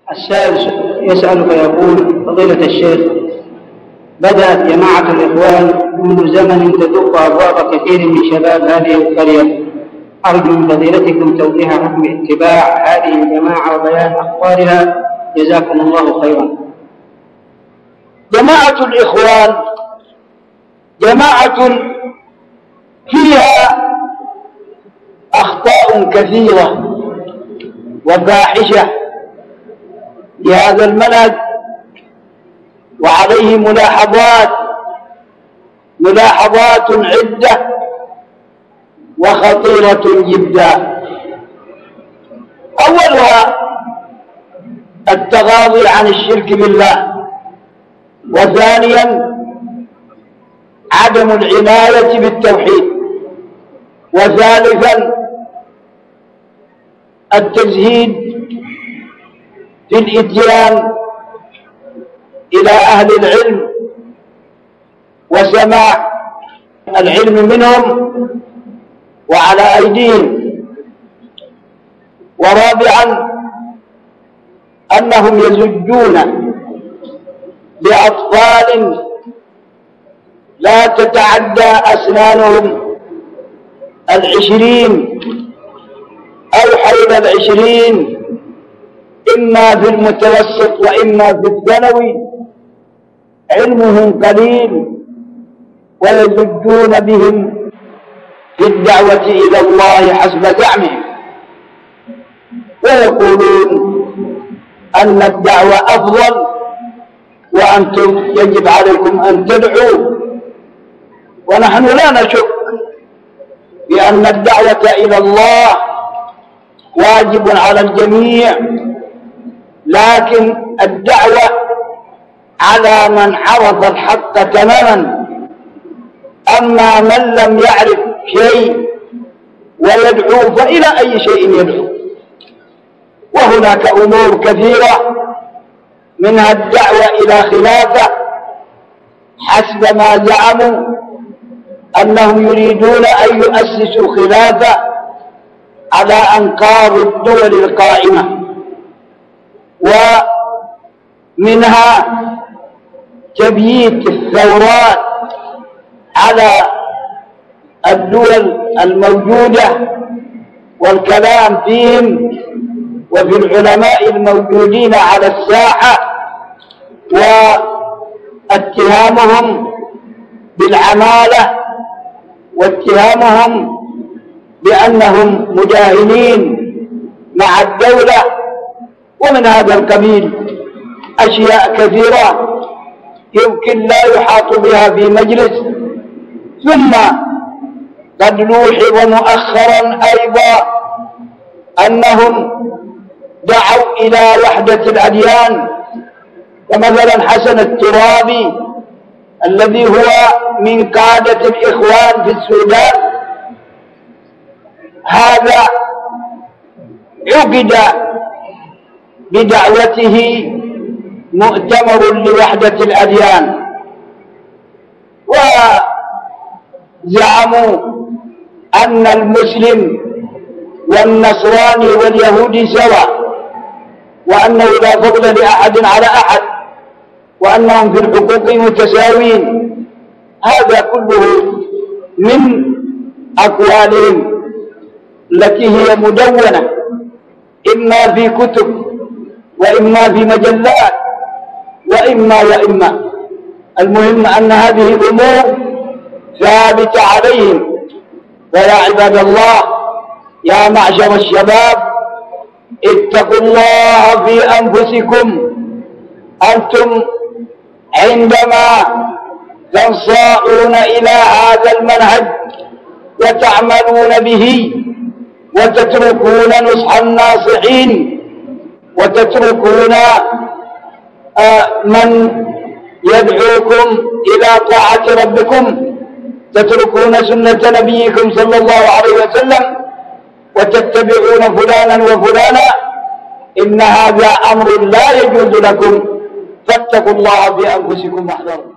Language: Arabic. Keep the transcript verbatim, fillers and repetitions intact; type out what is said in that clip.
السائل يسأل فيقول: فضيلة الشيخ، بدأت جماعة الإخوان منذ زمن تدق أبواب كثير من شباب هذه القرية، أرجو من فضيلتكم توضيح حكم اتباع هذه الجماعة وبيان أخبارها، جزاكم الله خيرا. جماعة الإخوان جماعة فيها أخطاء كثيرة وفاحشة لهذا المنهج، وعليه ملاحظات ملاحظات عدة وخطيرة جدا. أولها التغاضي عن الشرك بالله، وثانيا عدم العناية بالتوحيد، وثالثا التزهيد في الإتيان إلى أهل العلم وسماع العلم منهم وعلى أيديهم، ورابعا أنهم يزجون بأطفال لا تتعدى أسنانهم العشرين أو حول العشرين، إما في المتوسط وإما في الثانوي، علمهم قليل ويزجون بهم في الدعوة إلى الله حسب زعمهم، ويقولون أن الدعوة أفضل وأنتم يجب عليكم أن تدعوا. ونحن لا نشك بأن الدعوة إلى الله واجب على الجميع، لكن الدعوة على من عرف الحق تماما، أما من لم يعرف شيء ويدعو فإلى أي شيء يدعو. وهناك أمور كثيرة منها الدعوة إلى خلافة حسب ما زعموا أنهم يريدون أن يؤسسوا خلافة على أنقاض الدول القائمة، ومنها تبييت الثورات على الدول الموجودة والكلام فيهم وفي العلماء الموجودين على الساحة، واتهامهم بالعمالة واتهامهم بأنهم مداهنين مع الدولة، ومن هذا القبيل أشياء كثيرة يمكن لا يحاط بها في مجلس. ثم قد نوحظ مؤخرا أيضا أنهم دعوا إلى وحدة الأديان، ومثلا حسن الترابي الذي هو من قادة الإخوان في السودان، هذا عقد بدعوته مؤتمر لوحدة الأديان، وزعموا أن المسلم والنصراني واليهودي سواء، وأنه لا فضل لأحد على أحد، وأنهم في الحقوق متساوين. هذا كله من أقوالهم التي هي مدونة إما في كتب وإما في مجلات وإما وإما. المهم أن هذه الأمور ثابتة عليهم. ويا عباد الله، يا معشر الشباب، اتقوا الله في أنفسكم. أنتم عندما تنصاعون إلى هذا المنهج وتعملون به وتتركون نصح الناصحين وتتركون من يدعوكم إلى طاعة ربكم، تتركون سنة نبيكم صلى الله عليه وسلم وتتبعون فلانا وفلانا، إن هذا أمر لا يجوز لكم، فاتقوا الله في أنفسكم واحذروا.